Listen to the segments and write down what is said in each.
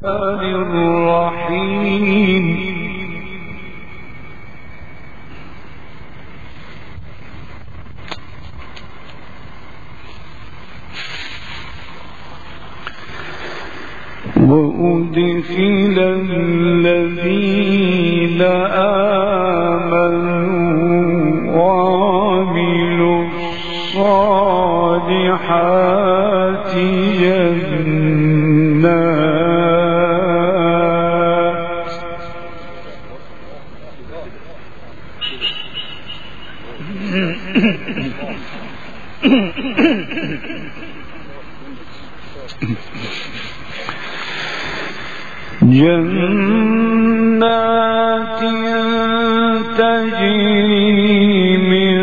الرحيم وأدخل الذين آمنوا وعملوا الصالحات جنات تجري من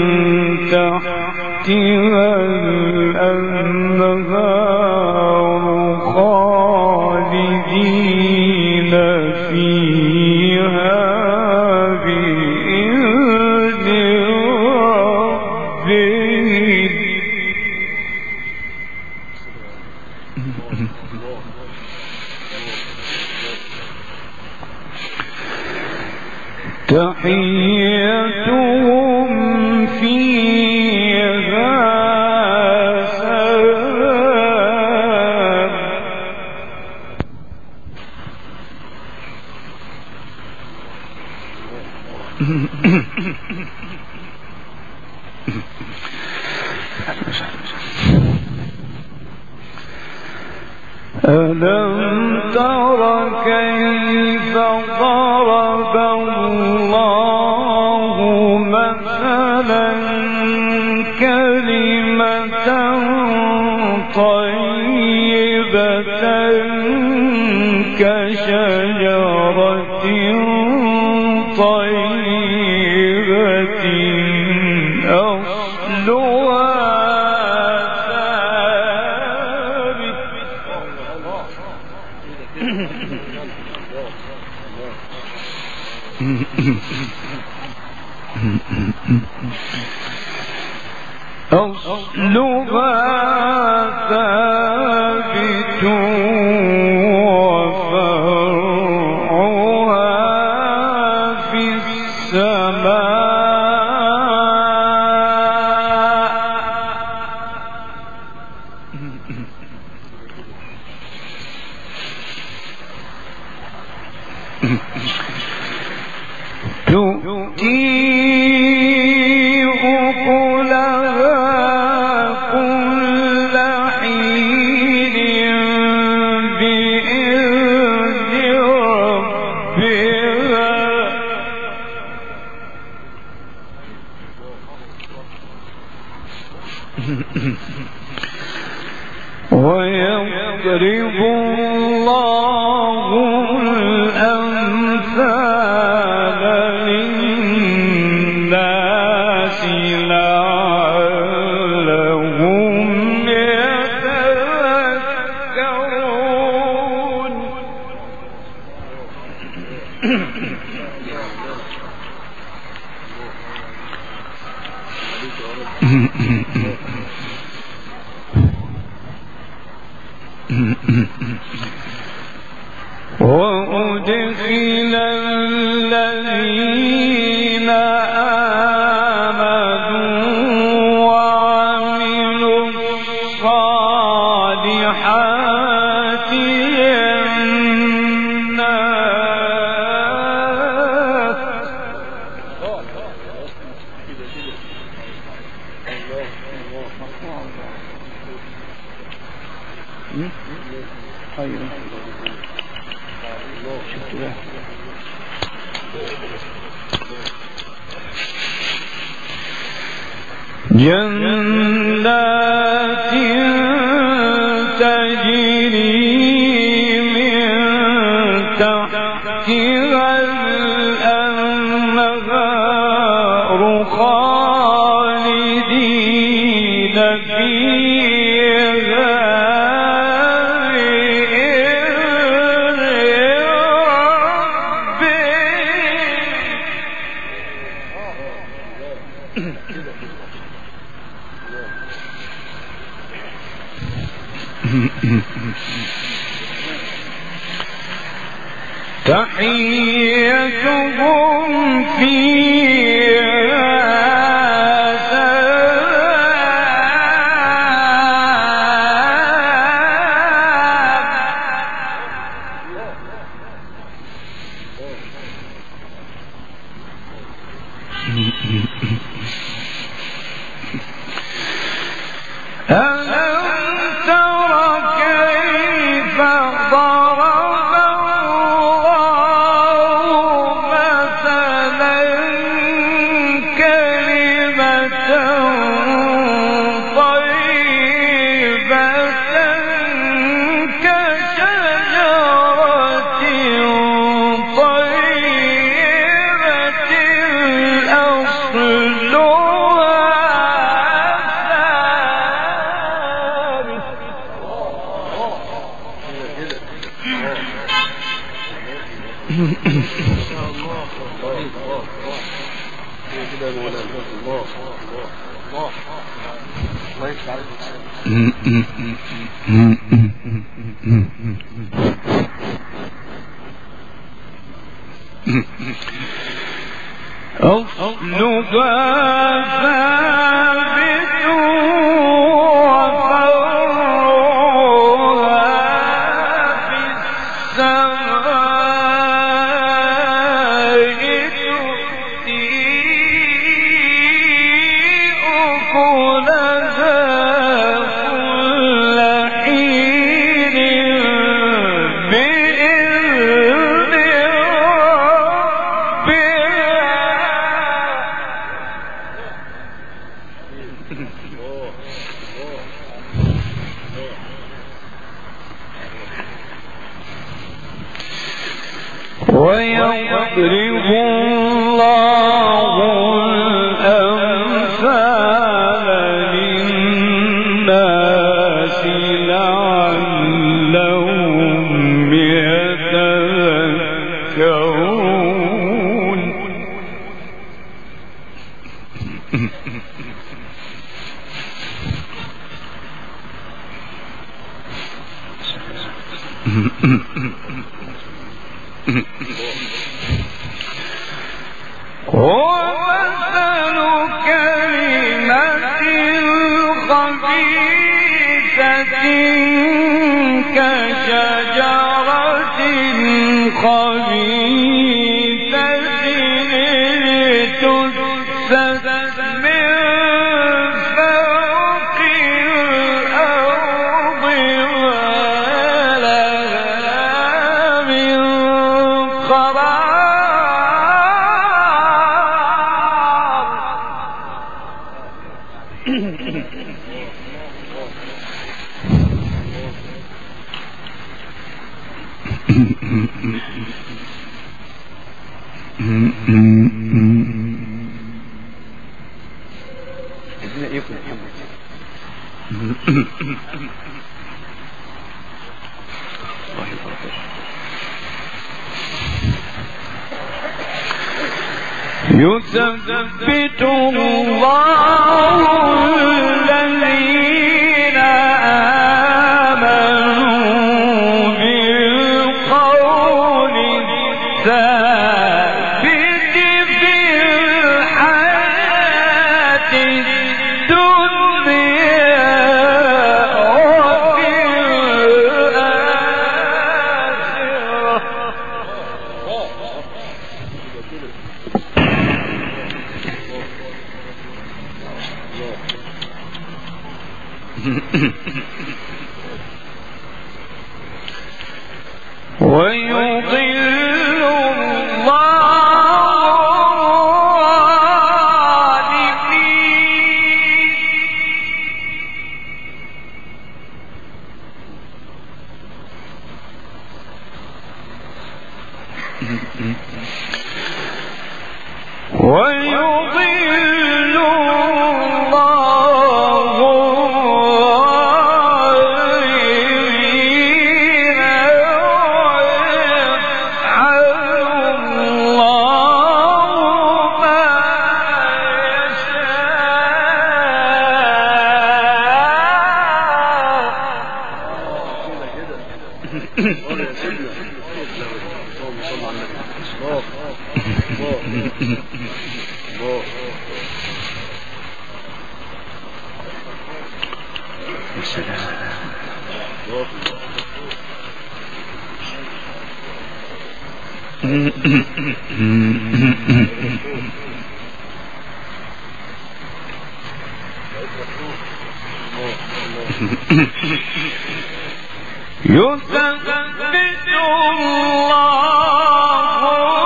تحتها الأنهار خالدين فيها بإذن ربهم تحيتهم فيها سلام ألم تر كيف ضرب الله مثلا كلمة طيبة كشجرة طيبة أصلها ثابت وفرعها في السماء تؤتي أكلها كل حين بإذن ربها ويضرب الله الأمثال للناس لعلهم يتذكرون وأدخل الذين آمنوا وعملوا الصالحات جنات تجري من تحتها الأنهار خالدين فيها تحيتهم فيها سلام. ألم تر كيف ضرب الله مثلا كلمة طيبة كشجرة طيبة أصلها ثابت وفرعها في السماء تؤتي أكلها كل حين بإذن ويضرب الله الأمثال للناس لعلهم يتذكرون. ومثل كلمة خبيثة كشجرة خبيثة اجتثت من فوق الأرض ما لها من قرار. يثبت الله الذين آمنوا بالقول الثابت في الحياة الدنيا وفي ويضل الله الظالمين. ويضل الله الظالمين ويفعل الله ما يشاء. يثبت الله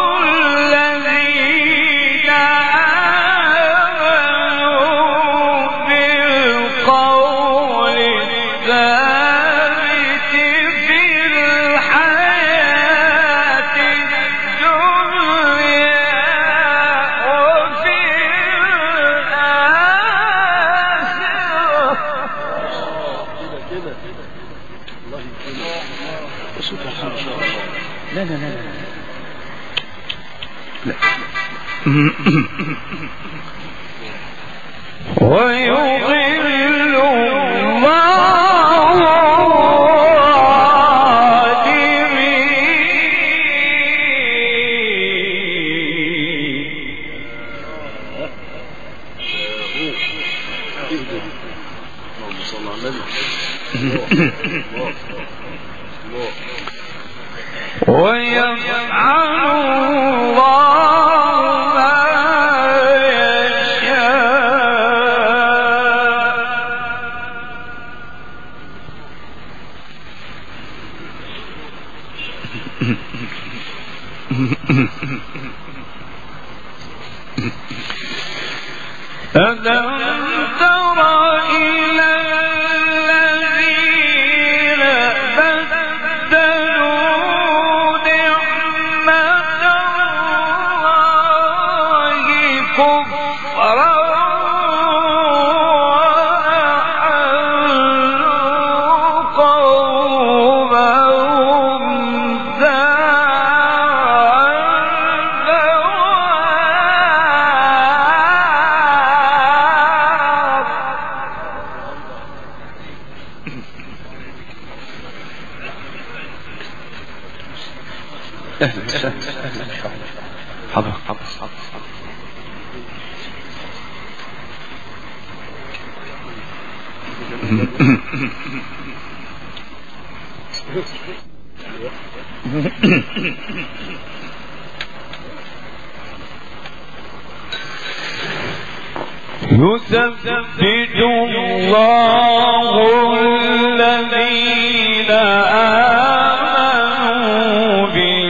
الذين آمنوا بالقول الثابت في الحياة الدنيا وفي لا لا لا لا ويضل الله ويفعل الله ما يشاء ألم تر إلى الذين بدلوا نعمة الله كفرا وأحلوا قومهم دار البوار. أهلا وسهلا حضر يثبت الله الذين آمنوا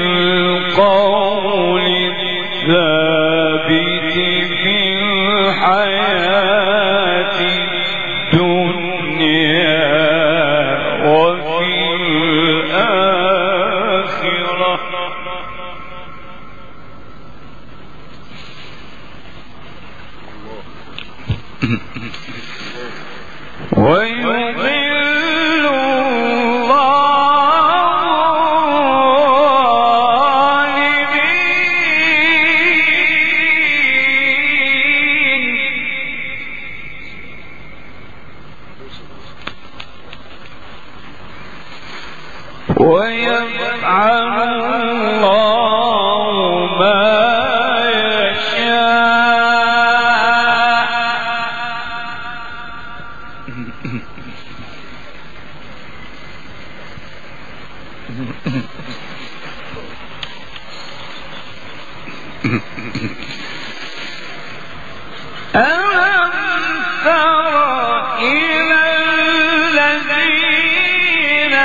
بالقول الثابت في الحياة الدنيا وفي الآخرة ويضل الظالمين ويفعل الله ما ألم تر إلى الذين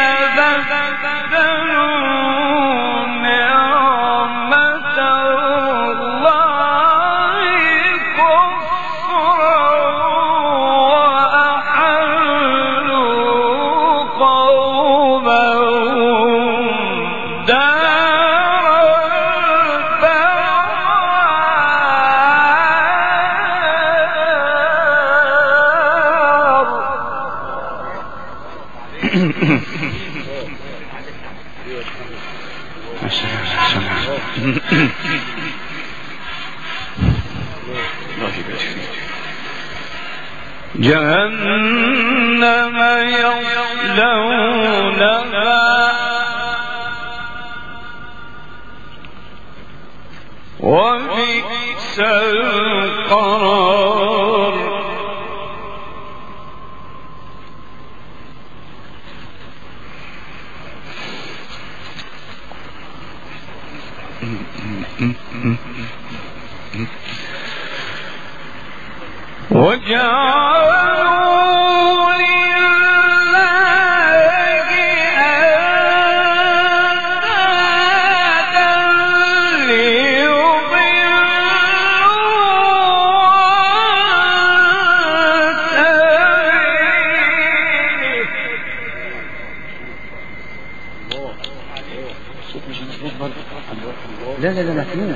بدلوا نعمة الله كفرا وأحلوا قومهم دار جهنم يصلونها وبئس القرار وجعلوا لله أندادا ليضلوا عن سبيله. لا فينا.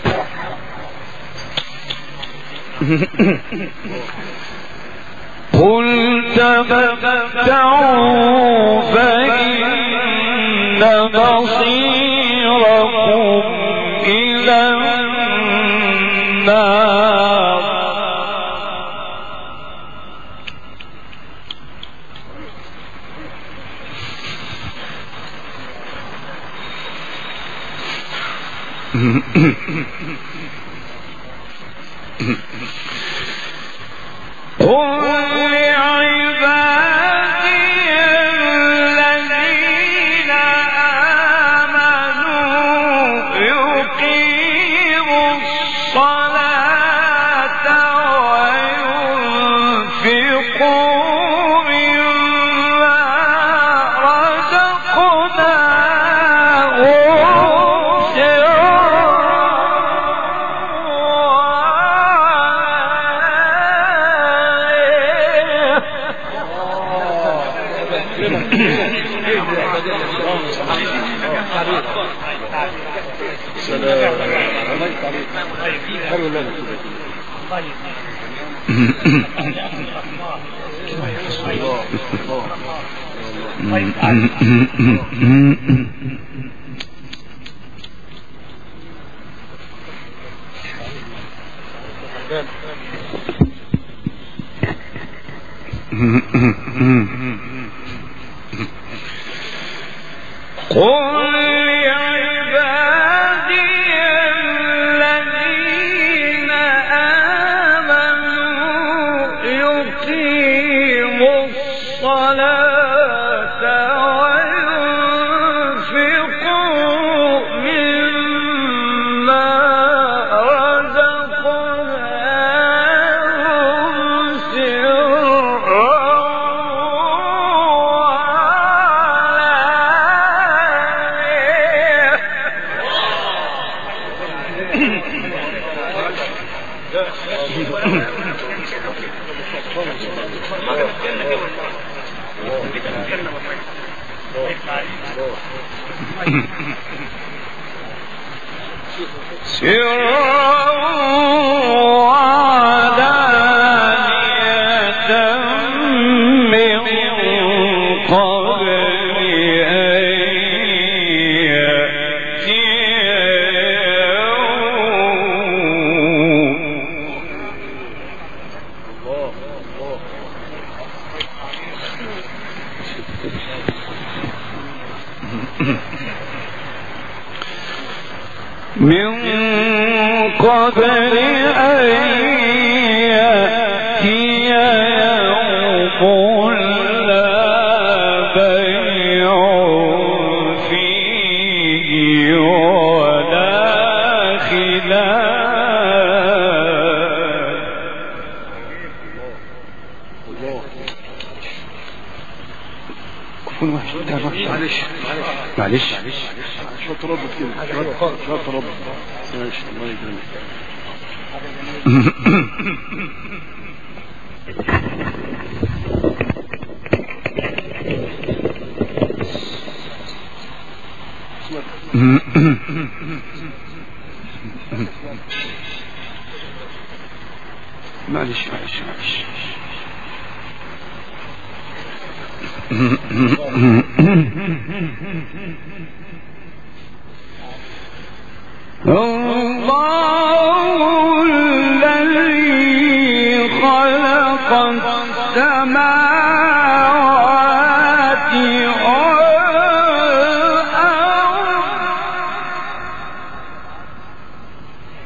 قل تمتعوا فإن مصيركم إلى النار. معلش شو تربط كده شو تربط ماشي الله يكرمك. معلش الله الذي خلق السماوات والأرض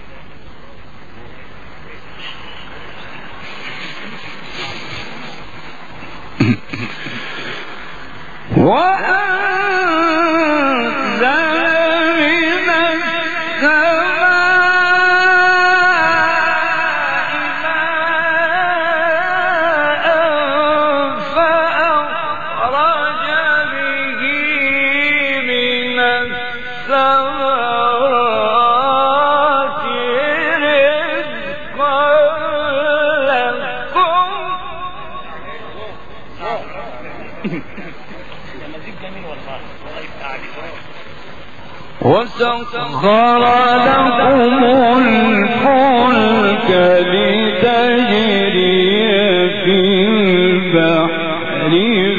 وسخر لكم الفلك لتجري في البحر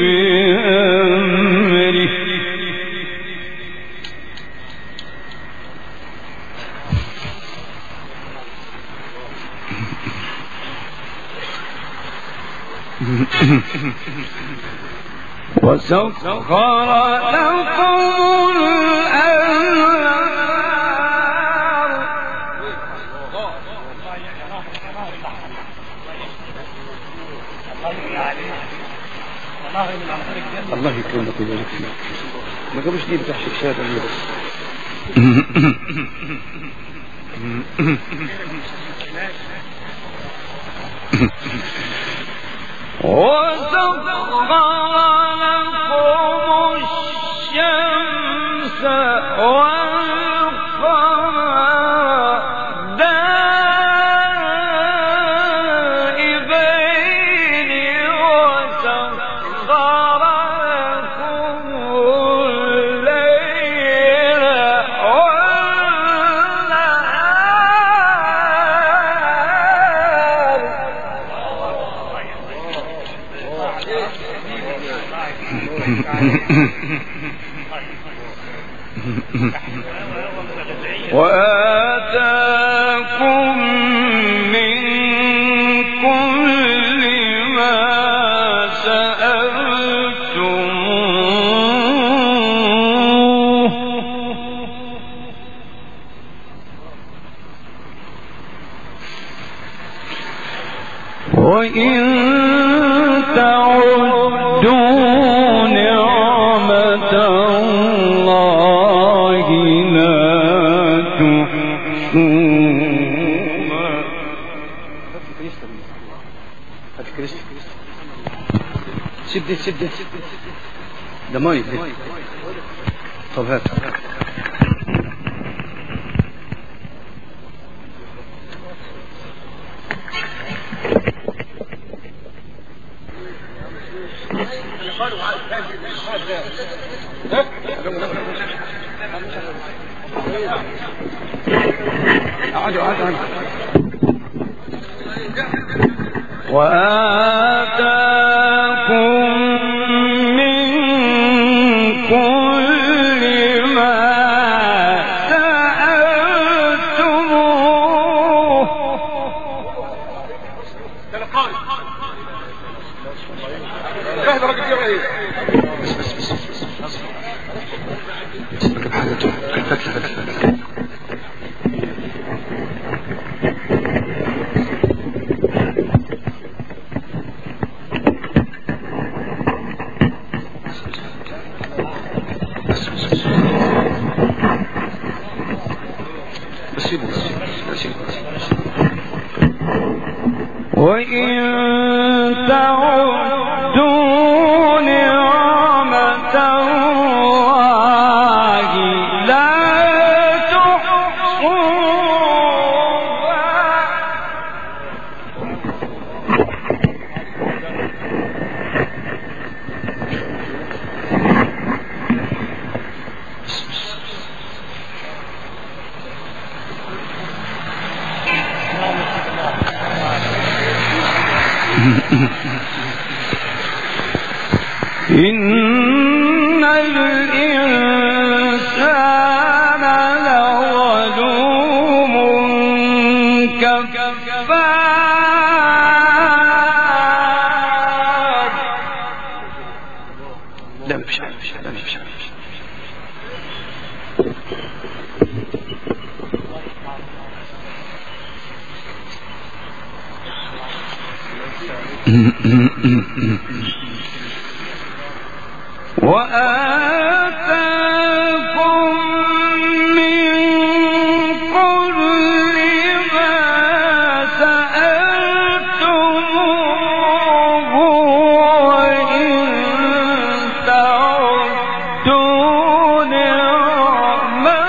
بأمره وسخر لكم الله يكرمك ويبارك فيك. ما قبلش دي بتاع شكشات اللي بس. وسخر لكم الشمس والقمر دائبين وسخر لكم الليل والنهار وآتاكم من كل ما سألتموه وإن تعدوا نعمة الله لا تحصوها سد ده ماي طب هات وآتاكم من كل ما سألتموه وإن تعدوا نعمة الله لا تحصوها إن الإنسان لظلوم كفار لا مش وآتاكم من كل ما سألتموه وإن تعدوا نعمة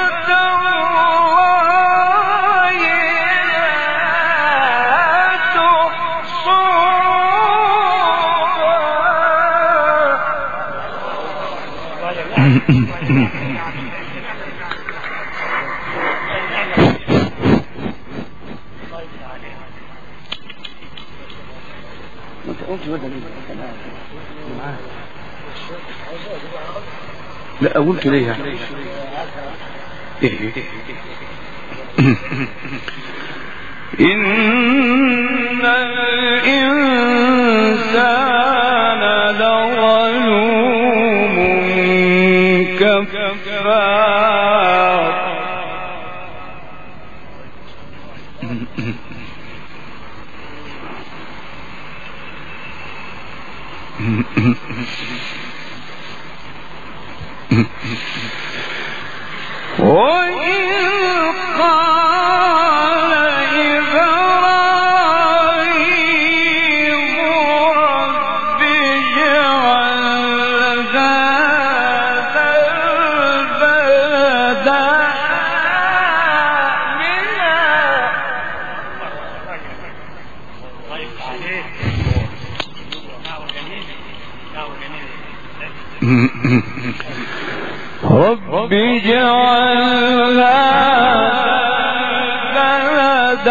قلت بدل لا قلت ليه يعني إن الإنسان لظلوم كفار وإذ قال إبراهيم رب اجعل هذا البلد رب اجعل هذا البلد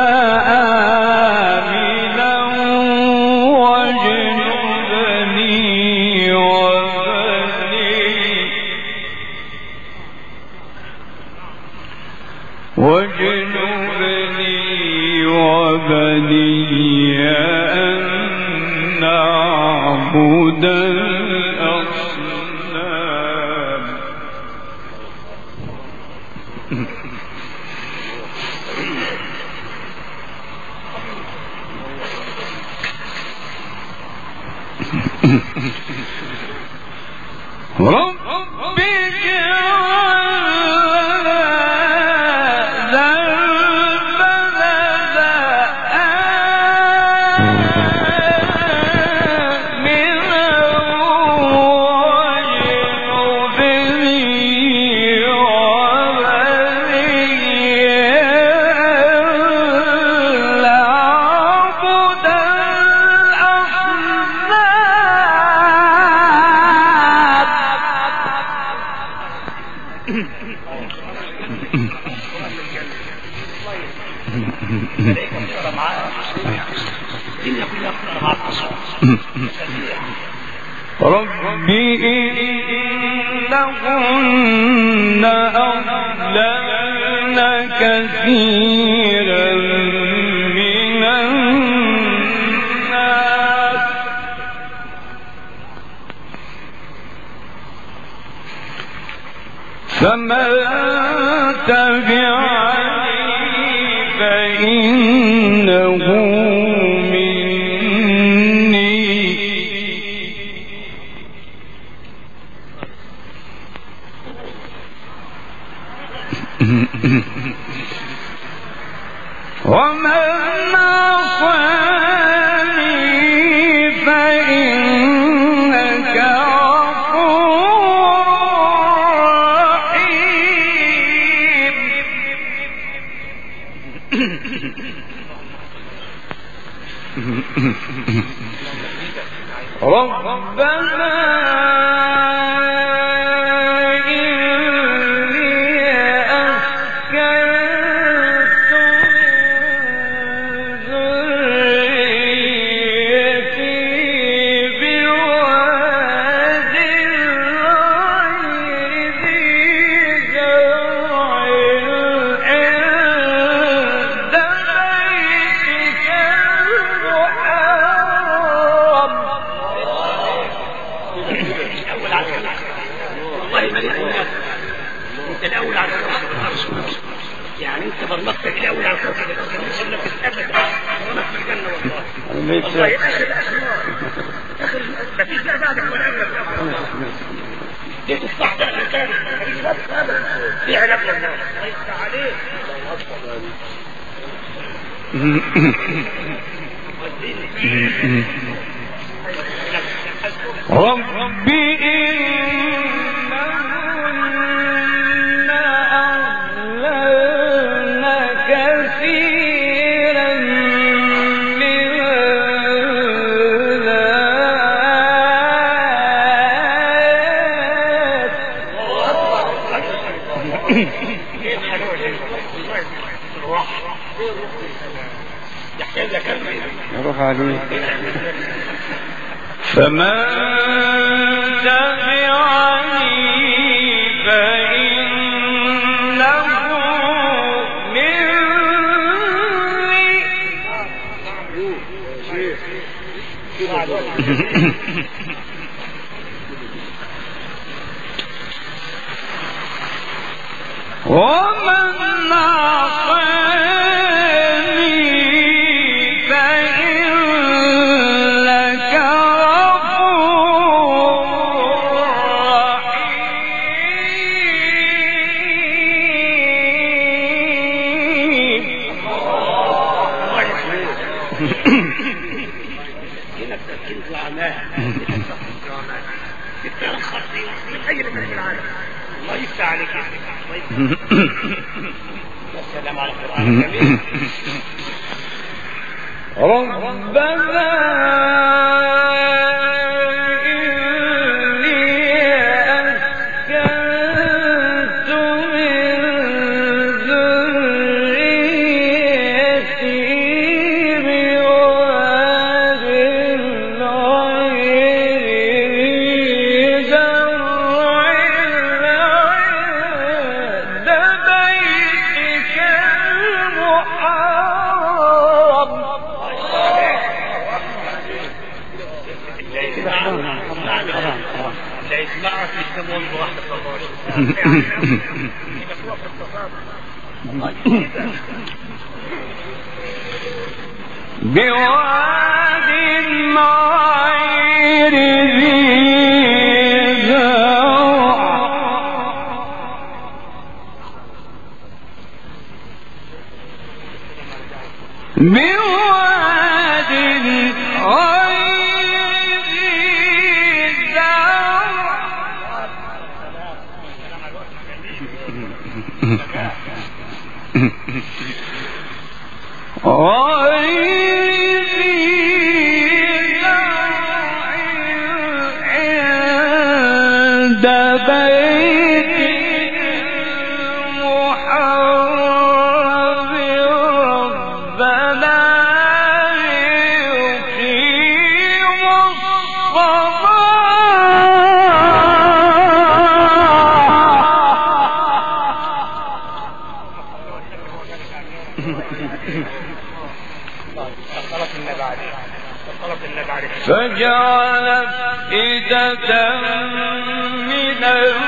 آمنا واجنبني وبني أن نعبد الأصنام رب اجعل هذا البلد آمنا واجنبني وبني أن نعبد رب إنهن أضللن كثيرا من الناس فمن تبعني فإنه ومن عصاني فإنك غفور رحيم ربنا يعني انت برمجتك الاول على الخوف ما تخليش نفسك ابدا وانا في الجنه والله والله اخر ما فيش لا بعدك ولا قبلك دي تصلح ده الثاني مفيش بس ابدا في علاج والله الله يفتح عليك ربي يحتاج لك يروح عليه. فمن تبعني فإنه مني ومن عصاني فإنك غفور رحيم. هنا التركيز العمال تتلخص من أي مكان في العالم. الله يفتح عليك. السلام على القرآن الكريم. ربنا إني أسكنت من ذريتي بواد غير ذي زرع عند بيتك المحرم لا يسمعك يسمون بواحد بواد غير ذي زرع بواد غير ذي عند بيتك المحرم ربنا يقيم فجعل أفئدة من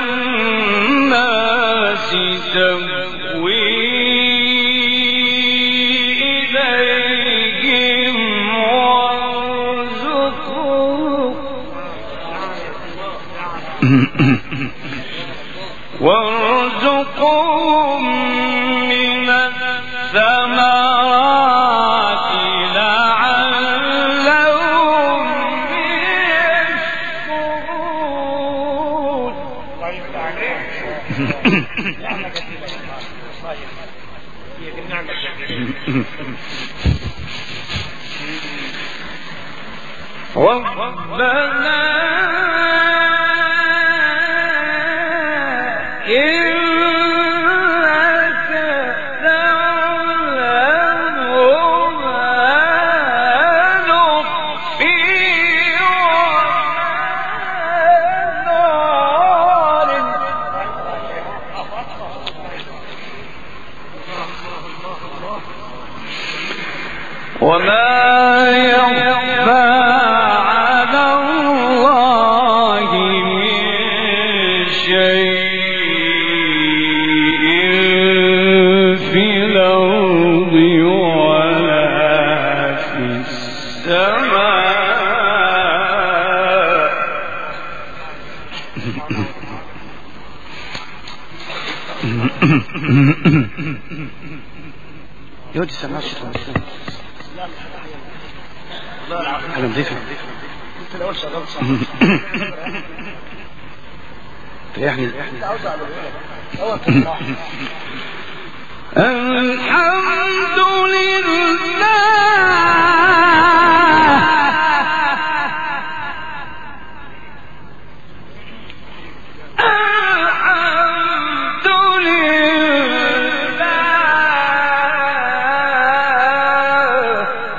الناس تهوي إليهم وارزقهم من الثمرات لعلهم يشكرون. ربنا إنك تعلم ما نخفي وما يخفى على الله من شيء في الأرض ولا في السماء. يودي سماعة الشيطان أنا نضيفة انت لو شغال صح ريحني الحمد لله الحمد لله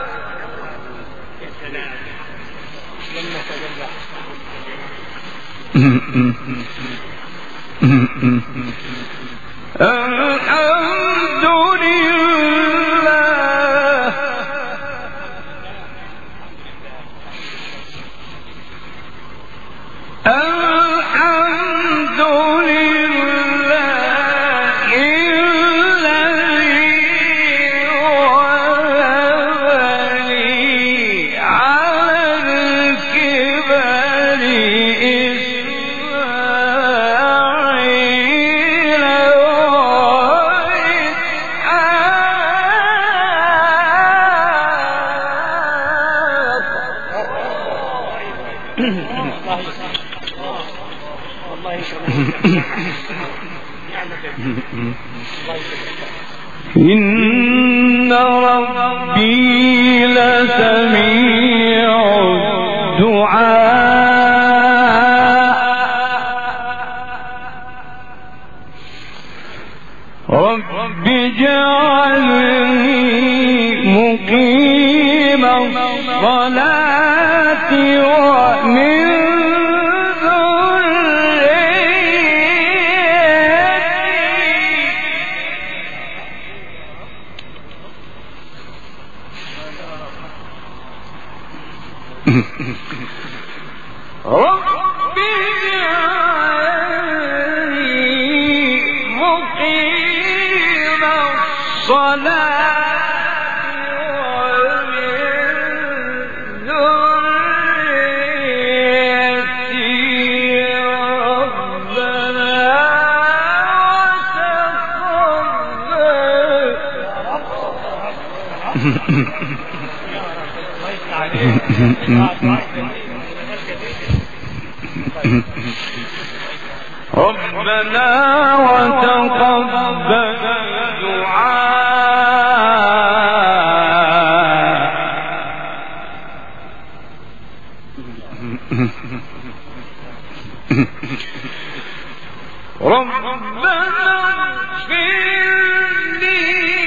إن ربي لسميع الدعاء رب اجعلني مقيم الصلاة ومن رب اجعلني مقيم الصلاة ومن ذريتي ربنا ربنا وتقبل دعاء ربنا اغفر لي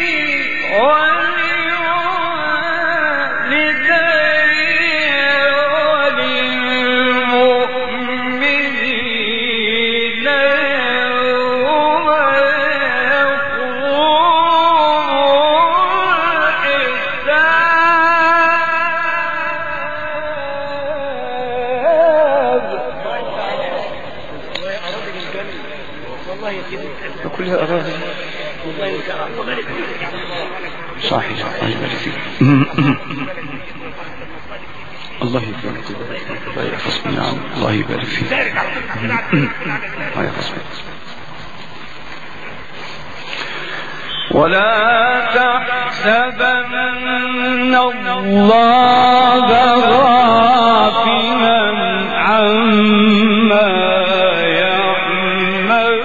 كلها أراضي صحيح. الله يبارك فيك. الله يحفظك. نعم الله يبارك فيك. الله يحفظك. ولا تحسبن الله غافلا عما يعمل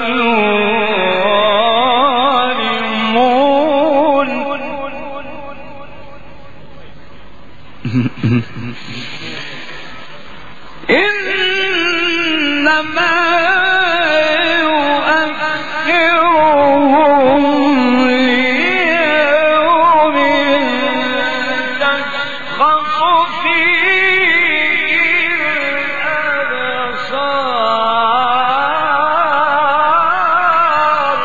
الظالمون إنما يؤخرهم ليوم تشخص فيه الأبصار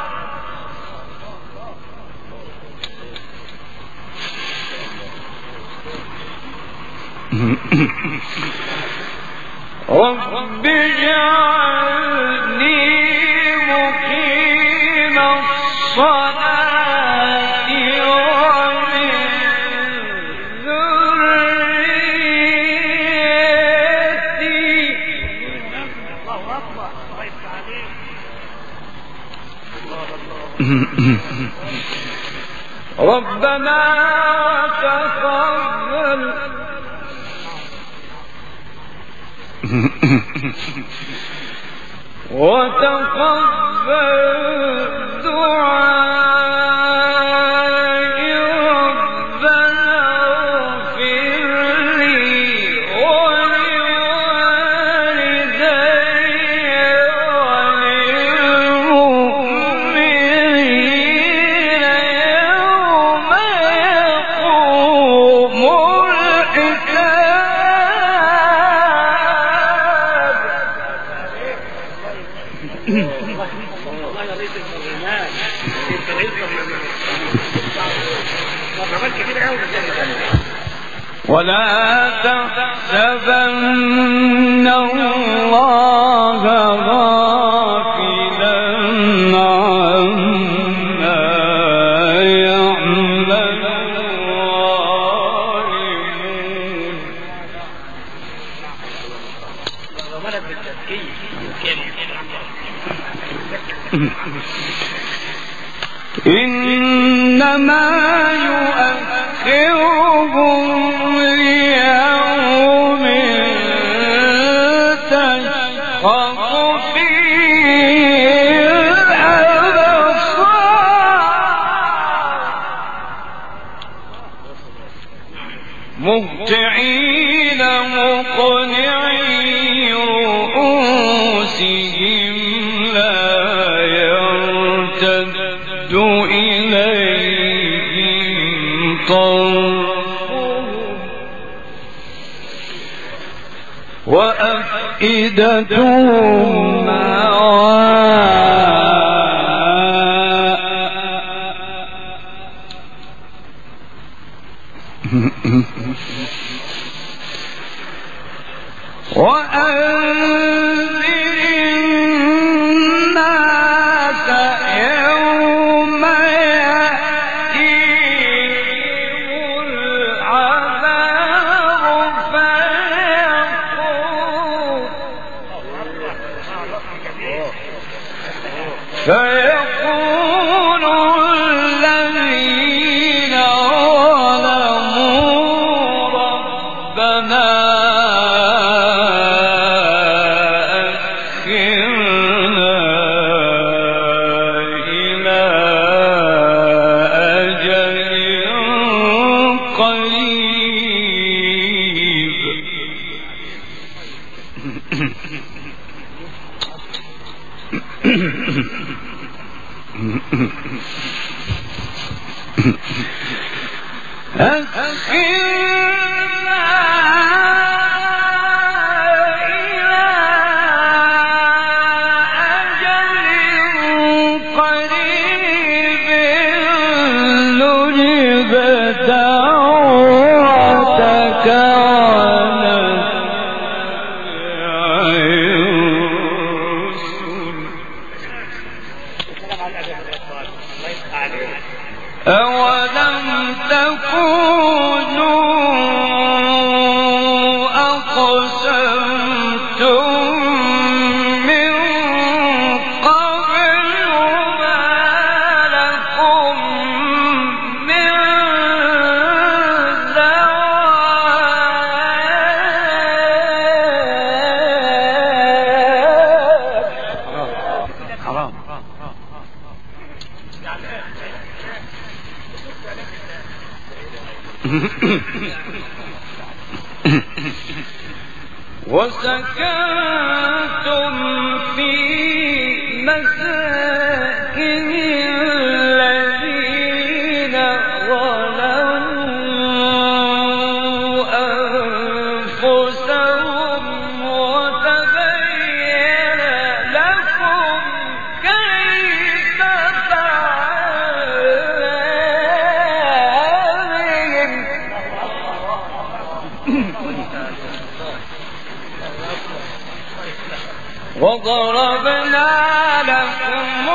رب اجعلني مقيم الصلاة ومن ذريتي الله أكبر ربنا تقبل وتقبل دعائي ربنا اغفر لي ولوالدي وللمؤمنين يوم يقوم ولا تحسبن الله غافلا عما يعمل الظالمون إنما يؤخرهم ليوم تشخص فيه مهطعين مقنعي رؤوسهم لا يرتد إليهم طرفهم وأفئدتهم وأنذر الناس يوم يأتيهم العذاب فيقول الذين ظلموا ربنا أخرنا إلى أجل قريب أولم تكونوا أقسمتم من قبل ما لكم من زوال حرام وسكنتم في مساكن الذين ظلموا أنفسهم وتبين لكم كيف وضربنا لكم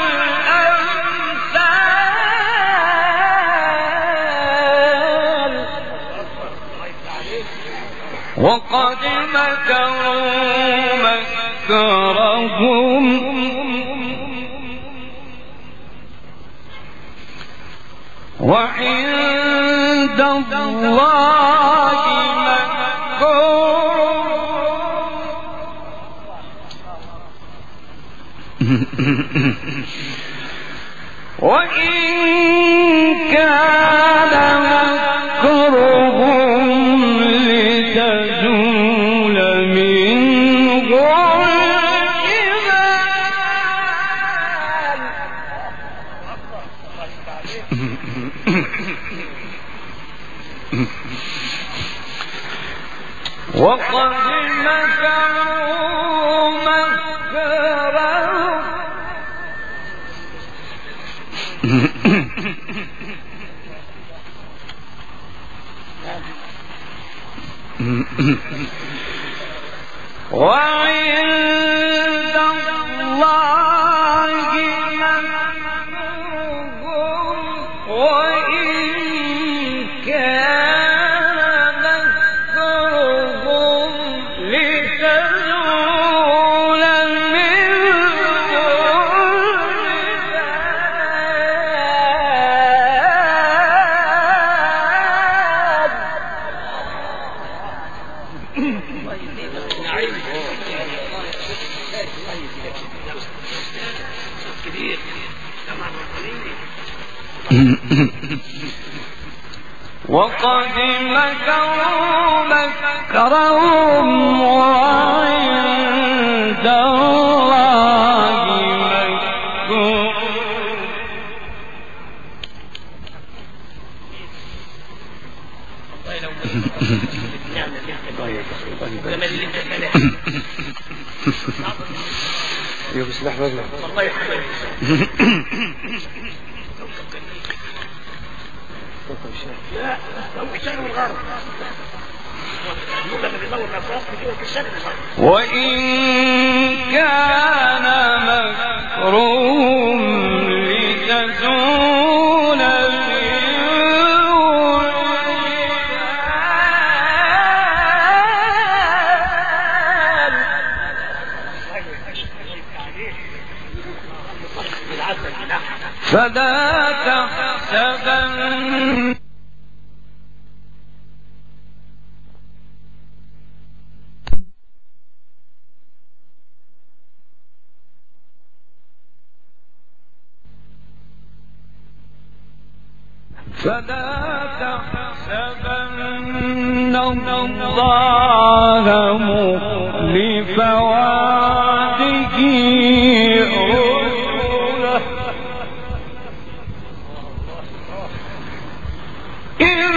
الأمثال وقد مكروا مكرهم وعند الله مكرهم وإن كان مكرهم لتزول منه الجبال وقد مكروا مكرهم وعند الله مكرهم وإن كان مكرهم لتزول منه وقد مكروا مكرهم وعند الله مكرهم. يصلح وجهه والله يحفظك. لا هو الشرق والغرب. وإن كان مكرهم لتزول فلا تحسبن الله مخلف وعده رسله إن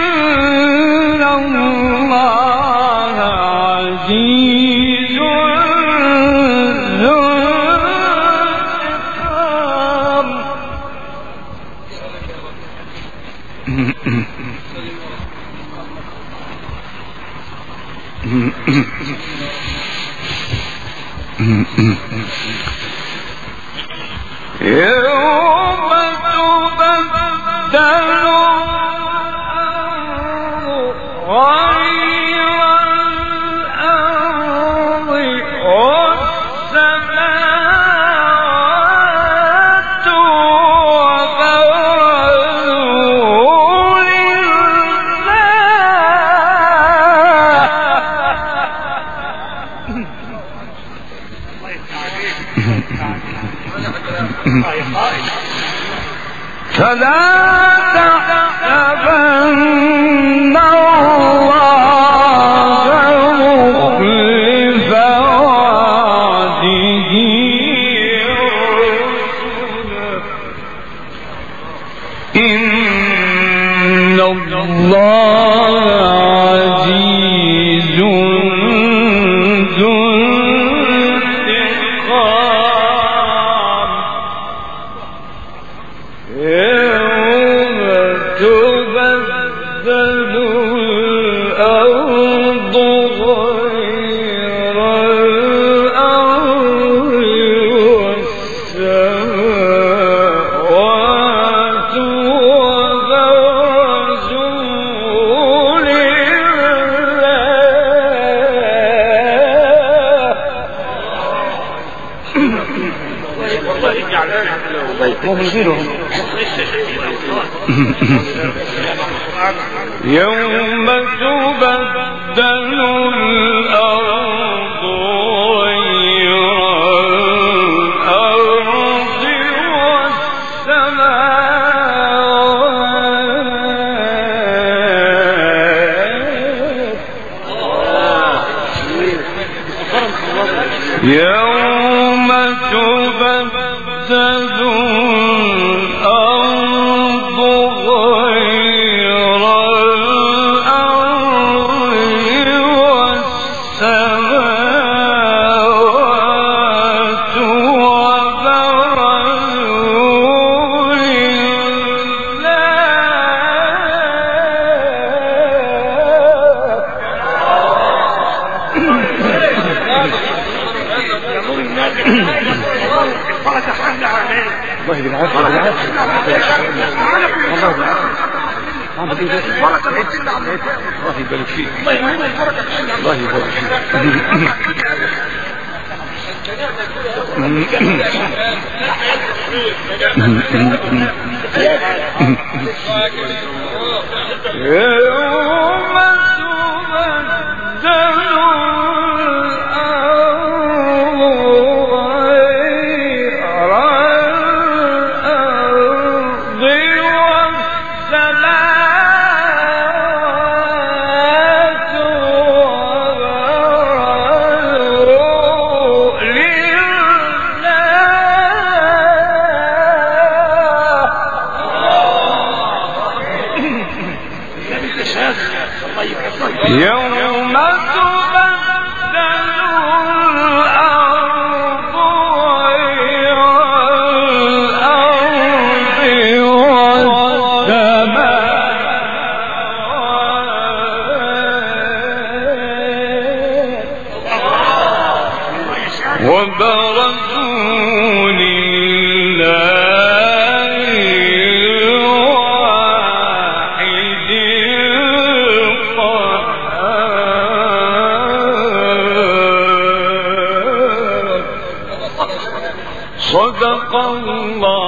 الله عزيز ذو يوم تبدل غير الأرض والسماوات وبرزوا فلا تحسبن الله مخلف وعده إن الله عزيز ذو انتقام يوم تبدل الأرض غير الأرض والسماوات وبرزوا لله يوم تبدل الأرض غير الأرض والسماوات يوم تبدل الأرض غير الأرض والسماوات وبرزوا الله بالعافية بالعافية الله بالعافية الله يبارك فيك الله يبارك فيك يوم تبدل الأرض غير الأرض والسماوات يوم تبدل الأرض غير الأرض والسماء وبرزوا لله الواحد القهار. صدق الله